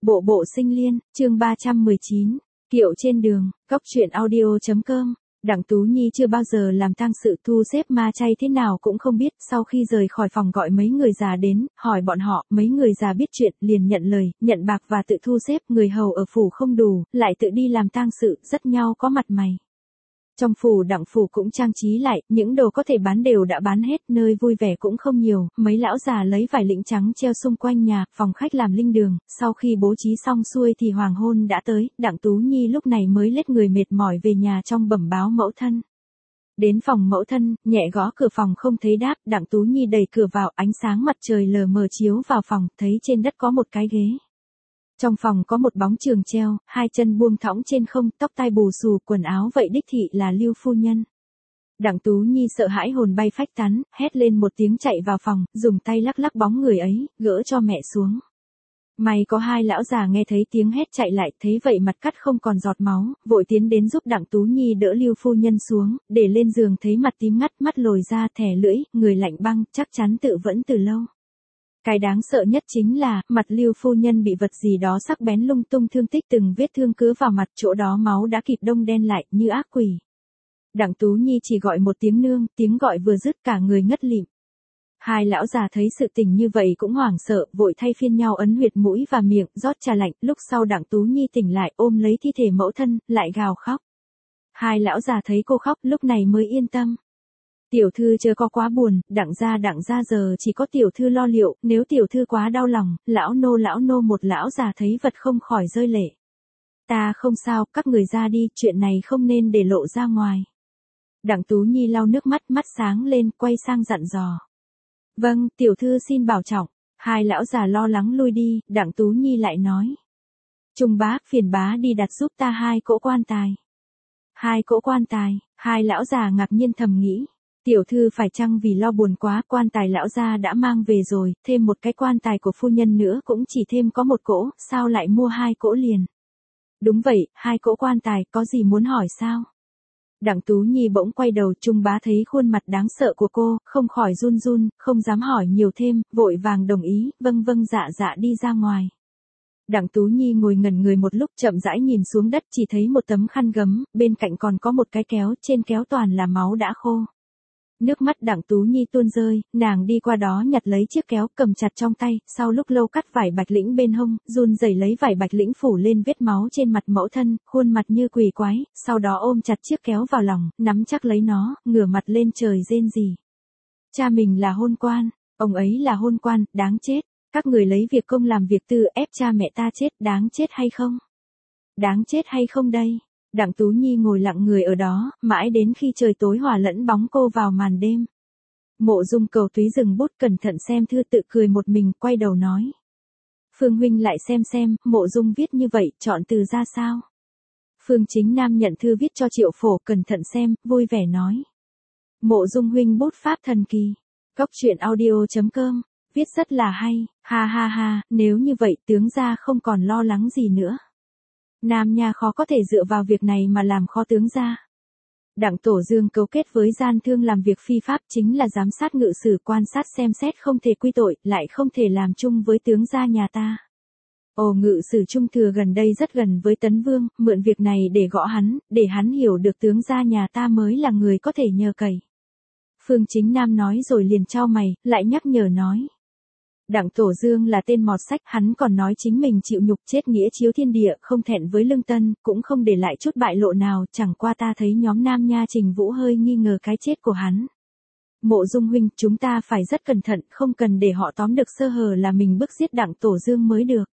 Bộ bộ sinh liên, chương 319, kiệu trên đường, cóc truyện audio.com. Đặng Tú Nhi chưa bao giờ làm tang sự, thu xếp ma chay thế nào cũng không biết, sau khi rời khỏi phòng gọi mấy người già đến, hỏi bọn họ, mấy người già biết chuyện, liền nhận lời, nhận bạc và tự thu xếp, người hầu ở phủ không đủ, lại tự đi làm tang sự, rất nhau có mặt mày. Trong phủ Đặng phủ cũng trang trí lại, những đồ có thể bán đều đã bán hết, nơi vui vẻ cũng không nhiều, mấy lão già lấy vải lĩnh trắng treo xung quanh nhà, phòng khách làm linh đường, sau khi bố trí xong xuôi thì hoàng hôn đã tới, Đặng Tú Nhi lúc này mới lết người mệt mỏi về nhà trong bẩm báo mẫu thân. Đến phòng mẫu thân, nhẹ gõ cửa phòng không thấy đáp, Đặng Tú Nhi đẩy cửa vào, ánh sáng mặt trời lờ mờ chiếu vào phòng, thấy trên đất có một cái ghế. Trong phòng có một bóng trường treo, hai chân buông thõng trên không, tóc tai bù xù, quần áo vậy đích thị là Lưu phu nhân. Đặng Tú Nhi sợ hãi hồn bay phách tán, hét lên một tiếng chạy vào phòng, dùng tay lắc lắc bóng người ấy, gỡ cho mẹ xuống. May có hai lão già nghe thấy tiếng hét chạy lại, thấy vậy mặt cắt không còn giọt máu, vội tiến đến giúp Đặng Tú Nhi đỡ Lưu phu nhân xuống, để lên giường thấy mặt tím ngắt, mắt lồi ra, thẻ lưỡi, người lạnh băng, chắc chắn tự vẫn từ lâu. Cái đáng sợ nhất chính là, mặt Lưu phu nhân bị vật gì đó sắc bén lung tung thương tích, từng vết thương cứa vào mặt, chỗ đó máu đã kịp đông đen lại, như ác quỷ. Đặng Tú Nhi chỉ gọi một tiếng nương, tiếng gọi vừa dứt cả người ngất lịm. Hai lão già thấy sự tình như vậy cũng hoảng sợ, vội thay phiên nhau ấn huyệt mũi và miệng, rót trà lạnh, lúc sau Đặng Tú Nhi tỉnh lại, ôm lấy thi thể mẫu thân, lại gào khóc. Hai lão già thấy cô khóc, lúc này mới yên tâm. Tiểu thư chớ có quá buồn, đặng gia giờ chỉ có tiểu thư lo liệu, nếu tiểu thư quá đau lòng, lão nô một lão già thấy vật không khỏi rơi lệ. Ta không sao, các người ra đi, chuyện này không nên để lộ ra ngoài. Đặng Tú Nhi lau nước mắt, mắt sáng lên, quay sang dặn dò. Vâng, tiểu thư xin bảo trọng. Hai lão già lo lắng lui đi, Đặng Tú Nhi lại nói. Trung bá, phiền bá đi đặt giúp ta hai cỗ quan tài. Hai cỗ quan tài, hai lão già ngạc nhiên thầm nghĩ. Tiểu thư phải chăng vì lo buồn quá, quan tài lão gia đã mang về rồi, thêm một cái quan tài của phu nhân nữa cũng chỉ thêm có một cỗ, sao lại mua hai cỗ liền? Đúng vậy, hai cỗ quan tài, có gì muốn hỏi sao? Đặng Tú Nhi bỗng quay đầu, Trung bá thấy khuôn mặt đáng sợ của cô, không khỏi run run, không dám hỏi nhiều thêm, vội vàng đồng ý, vâng dạ đi ra ngoài. Đặng Tú Nhi ngồi ngẩn người một lúc, chậm rãi nhìn xuống đất, chỉ thấy một tấm khăn gấm, bên cạnh còn có một cái kéo, trên kéo toàn là máu đã khô. Nước mắt Đặng Tú Nhi tuôn rơi, nàng đi qua đó nhặt lấy chiếc kéo, cầm chặt trong tay, sau lúc lâu cắt vải bạch lĩnh bên hông, run rẩy lấy vải bạch lĩnh phủ lên vết máu trên mặt mẫu thân, khuôn mặt như quỷ quái, sau đó ôm chặt chiếc kéo vào lòng, nắm chắc lấy nó, ngửa mặt lên trời rên rỉ. Cha mình là hôn quan, ông ấy là hôn quan, đáng chết, các người lấy việc công làm việc tư, ép cha mẹ ta chết, đáng chết hay không? Đáng chết hay không đây? Đặng Tú Nhi ngồi lặng người ở đó, mãi đến khi trời tối hòa lẫn bóng cô vào màn đêm. Mộ Dung Cầu Túy dừng bút cẩn thận xem thư, tự cười một mình, quay đầu nói. Phương huynh lại xem, Mộ Dung viết như vậy, chọn từ ra sao? Phương Chính Nam nhận thư viết cho Triệu Phổ, cẩn thận xem, vui vẻ nói. Mộ Dung huynh bút pháp thần kỳ. Cóc truyện audio.com, viết rất là hay, ha, nếu như vậy tướng gia không còn lo lắng gì nữa. Nam nha khó có thể dựa vào việc này mà làm khó tướng gia. Đặng Tổ Dương cấu kết với gian thương làm việc phi pháp, chính là giám sát ngự sử, quan sát xem xét không thể quy tội, lại không thể làm chung với tướng gia nhà ta. Ngự sử Trung Thừa gần đây rất gần với Tấn Vương, mượn việc này để gõ hắn, để hắn hiểu được tướng gia nhà ta mới là người có thể nhờ cậy. Phương Chính Nam nói rồi liền chau mày, lại nhắc nhở nói. Đặng Tổ Dương là tên mọt sách, hắn còn nói chính mình chịu nhục chết nghĩa chiếu thiên địa, không thẹn với lương tân, cũng không để lại chút bại lộ nào, chẳng qua ta thấy nhóm Nam Nha Trình Vũ hơi nghi ngờ cái chết của hắn. Mộ Dung huynh, chúng ta phải rất cẩn thận, không cần để họ tóm được sơ hở là mình bức giết Đặng Tổ Dương mới được.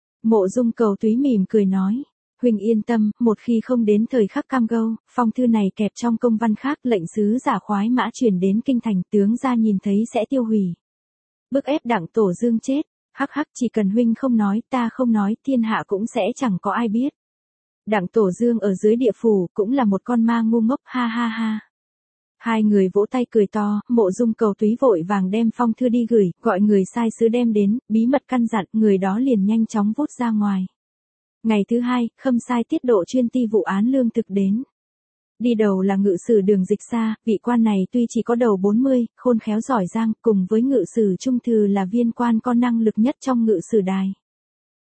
Mộ Dung Cầu Túy mỉm cười nói. Huynh yên tâm, một khi không đến thời khắc cam go, phong thư này kẹp trong công văn khác, lệnh sứ giả khoái mã chuyển đến kinh thành, tướng gia nhìn thấy sẽ tiêu hủy. Bức ép Đặng Tổ Dương chết, hắc, chỉ cần huynh không nói, ta không nói, thiên hạ cũng sẽ chẳng có ai biết. Đặng Tổ Dương ở dưới địa phủ, cũng là một con ma ngu ngốc, ha. Hai người vỗ tay cười to, Mộ Dung Cầu Túy vội vàng đem phong thư đi gửi, gọi người sai sứ đem đến, bí mật căn dặn, người đó liền nhanh chóng vút ra ngoài. Ngày thứ hai, Khâm sai tiết độ chuyên ty vụ án lương thực đến. Đi đầu là ngự sử Đường Dịch Sa, vị quan này tuy chỉ có đầu 40, khôn khéo giỏi giang, cùng với ngự sử Trung Thư là viên quan có năng lực nhất trong ngự sử đài.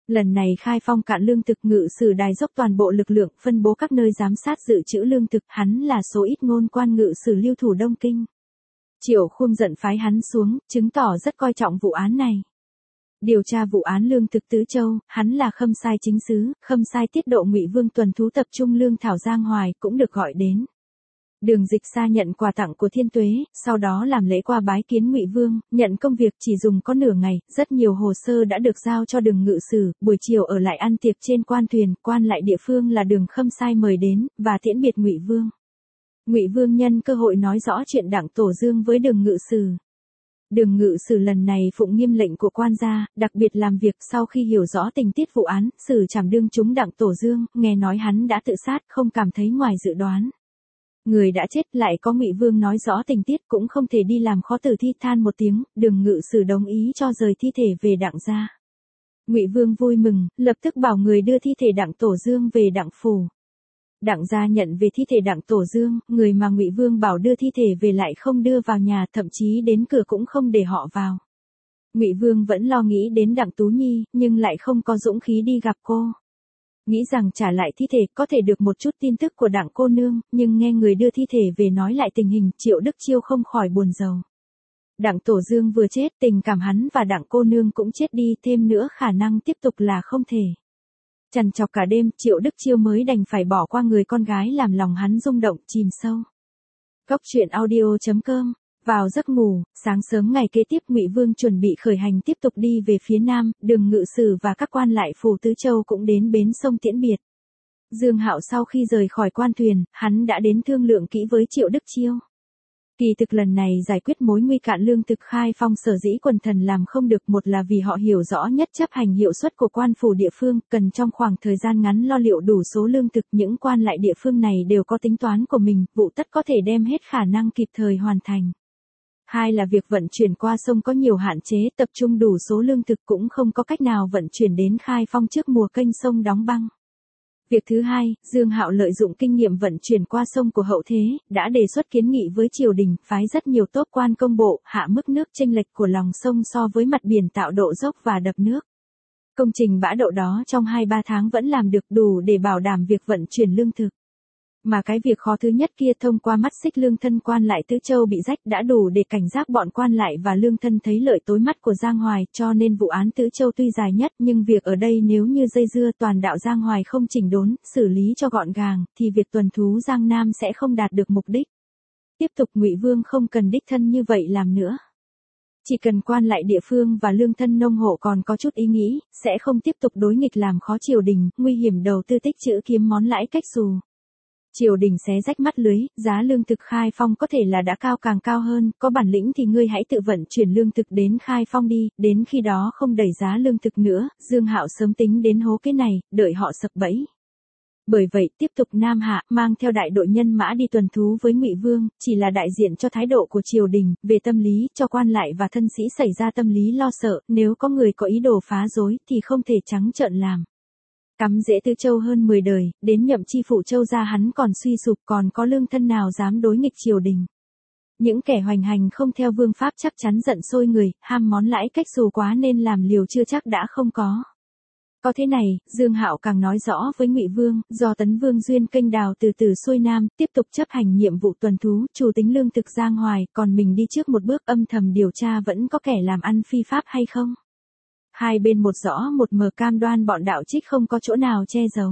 Lần này khai phong cạn lương thực, ngự sử đài dốc toàn bộ lực lượng phân bố các nơi giám sát dự trữ lương thực, hắn là số ít ngôn quan ngự sử lưu thủ Đông Kinh. Triệu Khum giận phái hắn xuống, chứng tỏ rất coi trọng vụ án này. Điều tra vụ án lương thực Tứ Châu, hắn là khâm sai chính sứ, khâm sai tiết độ Ngụy Vương tuần thú tập trung lương thảo Giang Hoài cũng được gọi đến. Đường Dịch Sa nhận quà tặng của Thiên Tuế, sau đó làm lễ qua bái kiến Ngụy Vương, nhận công việc chỉ dùng có nửa ngày, rất nhiều hồ sơ đã được giao cho Đường ngự sử, buổi chiều ở lại ăn tiệc trên quan thuyền, quan lại địa phương là Đường khâm sai mời đến, và tiễn biệt Ngụy Vương. Ngụy Vương nhân cơ hội nói rõ chuyện Đặng Tổ Dương với Đường ngự sử. Đường ngự sử lần này phụng nghiêm lệnh của quan gia, đặc biệt làm việc sau khi hiểu rõ tình tiết vụ án, xử trảm đương chúng Đặng Tổ Dương, nghe nói hắn đã tự sát, không cảm thấy ngoài dự đoán. Người đã chết lại có Ngụy Vương nói rõ tình tiết cũng không thể đi làm khó tử thi, than một tiếng, Đường ngự sử đồng ý cho rời thi thể về Đặng gia. Ngụy Vương vui mừng, lập tức bảo người đưa thi thể Đặng Tổ Dương về Đặng phủ. Đặng gia nhận về thi thể Đặng Tổ Dương, người mà Ngụy Vương bảo đưa thi thể về lại không đưa vào nhà, thậm chí đến cửa cũng không để họ vào. Ngụy Vương vẫn lo nghĩ đến Đặng Tú Nhi, nhưng lại không có dũng khí đi gặp cô. Nghĩ rằng trả lại thi thể có thể được một chút tin tức của Đặng cô nương, nhưng nghe người đưa thi thể về nói lại tình hình, Triệu Đức Chiêu không khỏi buồn rầu. Đặng Tổ Dương vừa chết, tình cảm hắn và Đặng cô nương cũng chết đi, thêm nữa khả năng tiếp tục là không thể. Trằn trọc cả đêm, Triệu Đức Chiêu mới đành phải bỏ qua người con gái làm lòng hắn rung động, chìm sâu. Góc truyện audio.com. Vào giấc ngủ, sáng sớm ngày kế tiếp Ngụy Vương chuẩn bị khởi hành tiếp tục đi về phía nam, Đường ngự sử và các quan lại phủ Tứ Châu cũng đến bến sông tiễn biệt. Dương Hạo sau khi rời khỏi quan thuyền, hắn đã đến thương lượng kỹ với Triệu Đức Chiêu. Kỳ thực lần này giải quyết mối nguy cạn lương thực khai phong sở dĩ quần thần làm không được, một là vì họ hiểu rõ nhất chấp hành hiệu suất của quan phủ địa phương, cần trong khoảng thời gian ngắn lo liệu đủ số lương thực, những quan lại địa phương này đều có tính toán của mình, vụ tất có thể đem hết khả năng kịp thời hoàn thành. Hai là việc vận chuyển qua sông có nhiều hạn chế, tập trung đủ số lương thực cũng không có cách nào vận chuyển đến khai phong trước mùa kênh sông đóng băng. Việc thứ hai, Dương Hạo lợi dụng kinh nghiệm vận chuyển qua sông của hậu thế, đã đề xuất kiến nghị với triều đình, phái rất nhiều tốp quan công bộ, hạ mức nước chênh lệch của lòng sông so với mặt biển tạo độ dốc và đập nước. Công trình bã đậu đó trong 2-3 tháng vẫn làm được, đủ để bảo đảm việc vận chuyển lương thực. Mà cái việc khó thứ nhất kia thông qua mắt xích lương thân quan lại Tứ Châu bị rách đã đủ để cảnh giác bọn quan lại và lương thân thấy lợi tối mắt của Giang Hoài, cho nên vụ án Tứ Châu tuy dài nhất nhưng việc ở đây nếu như dây dưa toàn đạo Giang Hoài không chỉnh đốn, xử lý cho gọn gàng, thì việc tuần thú Giang Nam sẽ không đạt được mục đích. Tiếp tục Ngụy Vương không cần đích thân như vậy làm nữa. Chỉ cần quan lại địa phương và lương thân nông hộ còn có chút ý nghĩ, sẽ không tiếp tục đối nghịch làm khó triều đình, nguy hiểm đầu tư tích trữ kiếm món lãi cách xù. Triều đình xé rách mắt lưới, giá lương thực khai phong có thể là đã cao càng cao hơn, có bản lĩnh thì ngươi hãy tự vận chuyển lương thực đến khai phong đi, đến khi đó không đẩy giá lương thực nữa, Dương Hạo sớm tính đến hố cái này, đợi họ sập bẫy. Bởi vậy, tiếp tục Nam Hạ, mang theo đại đội nhân mã đi tuần thú với Ngụy Vương, chỉ là đại diện cho thái độ của triều đình, về tâm lý, cho quan lại và thân sĩ xảy ra tâm lý lo sợ, nếu có người có ý đồ phá rối, thì không thể trắng trợn làm. Cắm rễ Tứ Châu hơn 10 đời, đến nhậm chi phụ Châu gia hắn còn suy sụp, còn có lương thân nào dám đối nghịch triều đình. Những kẻ hoành hành không theo vương pháp chắc chắn giận sôi người, ham món lãi cách xù quá nên làm liều chưa chắc đã không có. Có thế này, Dương Hạo càng nói rõ với Ngụy Vương, do Tấn Vương duyên kênh đào từ từ xuôi nam, tiếp tục chấp hành nhiệm vụ tuần thú, chủ tính lương thực Giang Hoài, còn mình đi trước một bước âm thầm điều tra vẫn có kẻ làm ăn phi pháp hay không. Hai bên một rõ một mờ cam đoan bọn đạo trích không có chỗ nào che giấu.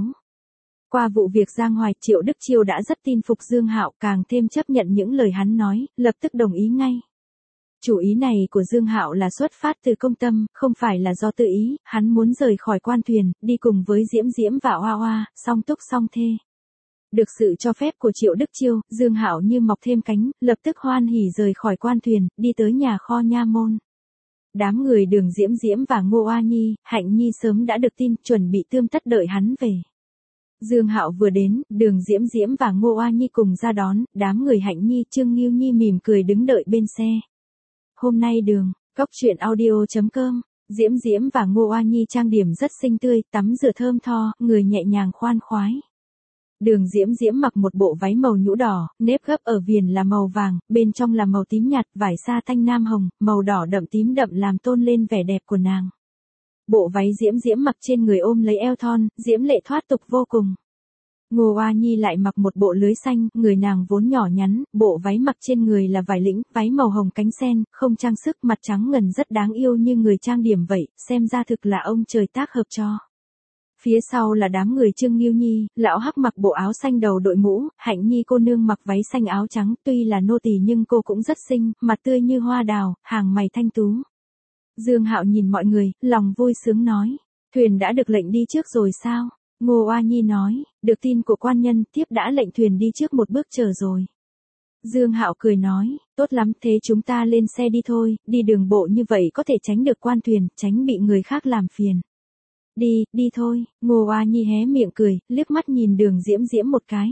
Qua vụ việc Giang Hoài, Triệu Đức Chiêu đã rất tin phục Dương Hạo, càng thêm chấp nhận những lời hắn nói, lập tức đồng ý ngay. Chủ ý này của Dương Hạo là xuất phát từ công tâm, không phải là do tự ý, hắn muốn rời khỏi quan thuyền, đi cùng với Diễm Diễm và Oa Oa, song túc song thê. Được sự cho phép của Triệu Đức Chiêu, Dương Hạo như mọc thêm cánh, lập tức hoan hỉ rời khỏi quan thuyền, đi tới nhà kho nha môn. Đám người Đường Diễm Diễm và Ngô Oa Nhi, Hạnh Nhi sớm đã được tin, chuẩn bị tươm tất đợi hắn về. Dương Hạo vừa đến, Đường Diễm Diễm và Ngô Oa Nhi cùng ra đón, đám người Hạnh Nhi, Trương Nghiêu Nhi mỉm cười đứng đợi bên xe. Hôm nay góc truyện audio.com, Diễm Diễm và Ngô Oa Nhi trang điểm rất xinh tươi, tắm rửa thơm tho, người nhẹ nhàng khoan khoái. Đường Diễm Diễm mặc một bộ váy màu nhũ đỏ, nếp gấp ở viền là màu vàng, bên trong là màu tím nhạt, vải sa tanh nam hồng, màu đỏ đậm tím đậm làm tôn lên vẻ đẹp của nàng. Bộ váy Diễm Diễm mặc trên người ôm lấy eo thon, diễm lệ thoát tục vô cùng. Ngô Oa Nhi lại mặc một bộ lưới xanh, người nàng vốn nhỏ nhắn, bộ váy mặc trên người là vải lĩnh, váy màu hồng cánh sen, không trang sức, mặt trắng ngần rất đáng yêu như người trang điểm vậy, xem ra thực là ông trời tác hợp cho. Phía sau là đám người Trương Nghiêu Nhi, lão Hắc mặc bộ áo xanh đầu đội mũ, Hạnh Nhi cô nương mặc váy xanh áo trắng, tuy là nô tỳ nhưng cô cũng rất xinh, mặt tươi như hoa đào, hàng mày thanh tú. Dương Hạo nhìn mọi người, lòng vui sướng nói, thuyền đã được lệnh đi trước rồi sao? Ngô Oa Nhi nói, được tin của quan nhân, thiếp đã lệnh thuyền đi trước một bước chờ rồi. Dương Hạo cười nói, tốt lắm, thế chúng ta lên xe đi thôi, đi đường bộ như vậy có thể tránh được quan thuyền, tránh bị người khác làm phiền. Đi thôi, Ngô Oa Nhi hé miệng cười, liếc mắt nhìn Đường Diễm Diễm một cái.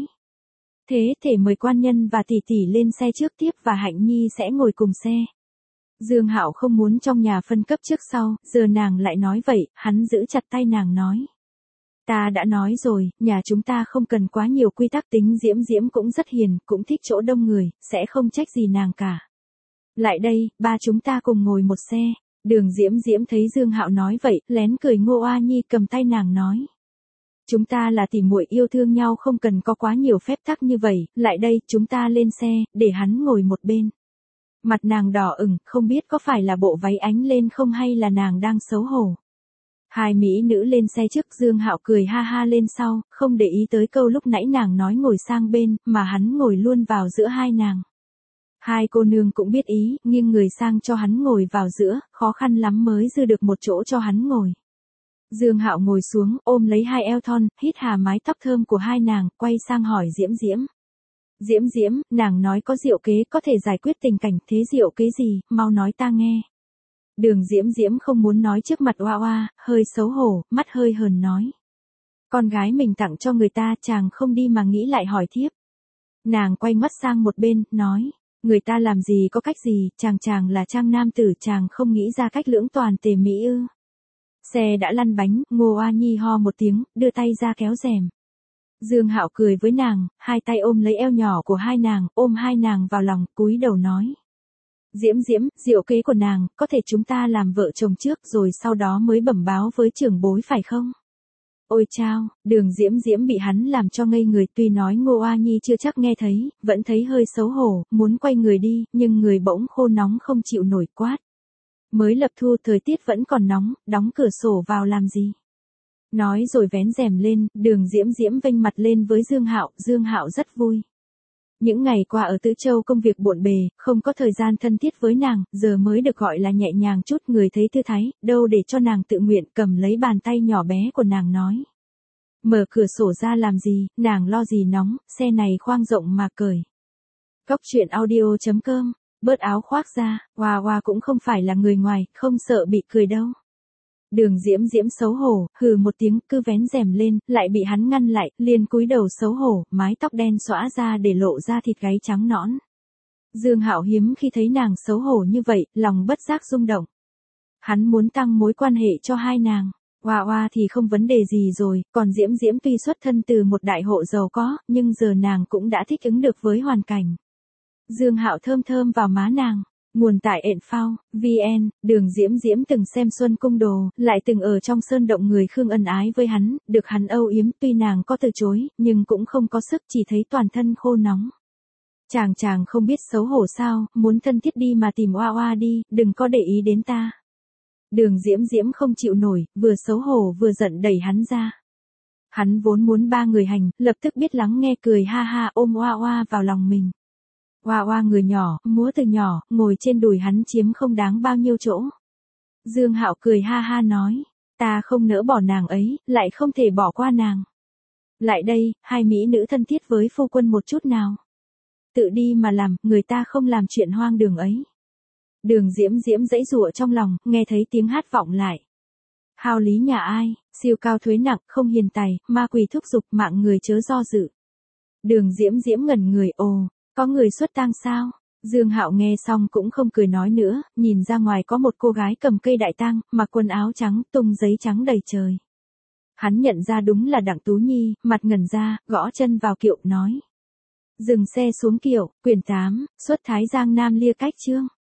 Thế thể mời quan nhân và tỷ tỷ lên xe trước, tiếp và Hạnh Nhi sẽ ngồi cùng xe. Dương Hạo không muốn trong nhà phân cấp trước sau, giờ nàng lại nói vậy, hắn giữ chặt tay nàng nói. Ta đã nói rồi, nhà chúng ta không cần quá nhiều quy tắc, tính Diễm Diễm cũng rất hiền, cũng thích chỗ đông người, sẽ không trách gì nàng cả. Lại đây, ba chúng ta cùng ngồi một xe. Đường Diễm Diễm thấy Dương Hạo nói vậy, lén cười. Ngô Oa Nhi cầm tay nàng nói. Chúng ta là tỉ muội yêu thương nhau, không cần có quá nhiều phép tắc như vậy, lại đây, chúng ta lên xe, để hắn ngồi một bên. Mặt nàng đỏ ửng, không biết có phải là bộ váy ánh lên không hay là nàng đang xấu hổ. Hai mỹ nữ lên xe trước, Dương Hạo cười ha ha lên sau, không để ý tới câu lúc nãy nàng nói ngồi sang bên, mà hắn ngồi luôn vào giữa hai nàng. Hai cô nương cũng biết ý, nghiêng người sang cho hắn ngồi vào giữa, khó khăn lắm mới dư được một chỗ cho hắn ngồi. Dương Hạo ngồi xuống, ôm lấy hai eo thon, hít hà mái tóc thơm của hai nàng, quay sang hỏi Diễm Diễm. Diễm Diễm, nàng nói có diệu kế có thể giải quyết tình cảnh, thế diệu kế gì, mau nói ta nghe. Đường Diễm Diễm không muốn nói trước mặt Oa Oa, hơi xấu hổ, mắt hơi hờn nói. Con gái mình tặng cho người ta, chàng không đi mà nghĩ lại hỏi thiếp. Nàng quay mắt sang một bên, nói. Người ta làm gì có cách gì, chàng là trang nam tử, chàng không nghĩ ra cách lưỡng toàn tề mỹ ư. Xe đã lăn bánh, Ngô Oa Nhi ho một tiếng, đưa tay ra kéo rèm. Dương Hạo cười với nàng, hai tay ôm lấy eo nhỏ của hai nàng, ôm hai nàng vào lòng, cúi đầu nói. Diễm Diễm, diệu kế của nàng, có thể chúng ta làm vợ chồng trước rồi sau đó mới bẩm báo với trưởng bối phải không? Ôi chao, Đường Diễm Diễm bị hắn làm cho ngây người, tuy nói Ngô Oa Nhi chưa chắc nghe thấy, vẫn thấy hơi xấu hổ, muốn quay người đi, nhưng người bỗng khô nóng không chịu nổi quát. Mới lập thu, thời tiết vẫn còn nóng, đóng cửa sổ vào làm gì? Nói rồi vén rèm lên, Đường Diễm Diễm vênh mặt lên với Dương Hạo rất vui. Những ngày qua ở Tứ Châu công việc bộn bề, không có thời gian thân thiết với nàng, giờ mới được gọi là nhẹ nhàng chút, người thấy thư thái, đâu để cho nàng tự nguyện, cầm lấy bàn tay nhỏ bé của nàng nói. Mở cửa sổ ra làm gì, nàng lo gì nóng, xe này khoang rộng mà cởi. Cóc truyện audio.com, bớt áo khoác ra, Oa Oa cũng không phải là người ngoài, không sợ bị cười đâu. Đường Diễm Diễm xấu hổ, hừ một tiếng, cứ vén rèm lên, lại bị hắn ngăn lại, liền cúi đầu xấu hổ, mái tóc đen xõa ra để lộ ra thịt gáy trắng nõn. Dương Hạo hiếm khi thấy nàng xấu hổ như vậy, lòng bất giác rung động. Hắn muốn tăng mối quan hệ cho hai nàng. Oa Oa thì không vấn đề gì rồi, còn Diễm Diễm tuy xuất thân từ một đại hộ giàu có, nhưng giờ nàng cũng đã thích ứng được với hoàn cảnh. Dương Hạo thơm thơm vào má nàng. Nguồn tại ện VN, Đường Diễm Diễm từng xem Xuân Cung Đồ, lại từng ở trong sơn động người Khương ân ái với hắn, được hắn âu yếm, tuy nàng có từ chối, nhưng cũng không có sức, chỉ thấy toàn thân khô nóng. Chàng không biết xấu hổ sao, muốn thân thiết đi mà tìm Oa Oa đi, đừng có để ý đến ta. Đường Diễm Diễm không chịu nổi, vừa xấu hổ vừa giận đẩy hắn ra. Hắn vốn muốn ba người hành, lập tức biết lắng nghe, cười ha ha ôm Oa Oa vào lòng mình. Oa Oa người nhỏ, múa từ nhỏ, ngồi trên đùi hắn chiếm không đáng bao nhiêu chỗ. Dương Hạo cười ha ha nói, ta không nỡ bỏ nàng ấy, lại không thể bỏ qua nàng. Lại đây, hai mỹ nữ thân thiết với phu quân một chút nào. Tự đi mà làm, người ta không làm chuyện hoang đường ấy. Đường Diễm Diễm giãy giụa trong lòng, nghe thấy tiếng hát vọng lại. Hao lý nhà ai, siêu cao thuế nặng, không hiền tài, ma quỷ thúc giục, mạng người chớ do dự. Đường Diễm Diễm ngẩn người, ồ. Có người xuất tang sao? Dương Hạo nghe xong cũng không cười nói nữa, nhìn ra ngoài có một cô gái cầm cây đại tang, mặc quần áo trắng, tung giấy trắng đầy trời. Hắn nhận ra đúng là Đặng Tú Nhi, mặt ngẩn ra, gõ chân vào kiệu, nói. Dừng xe xuống kiệu, quyển 8, xuất Thái Giang Nam Lia Cách chương.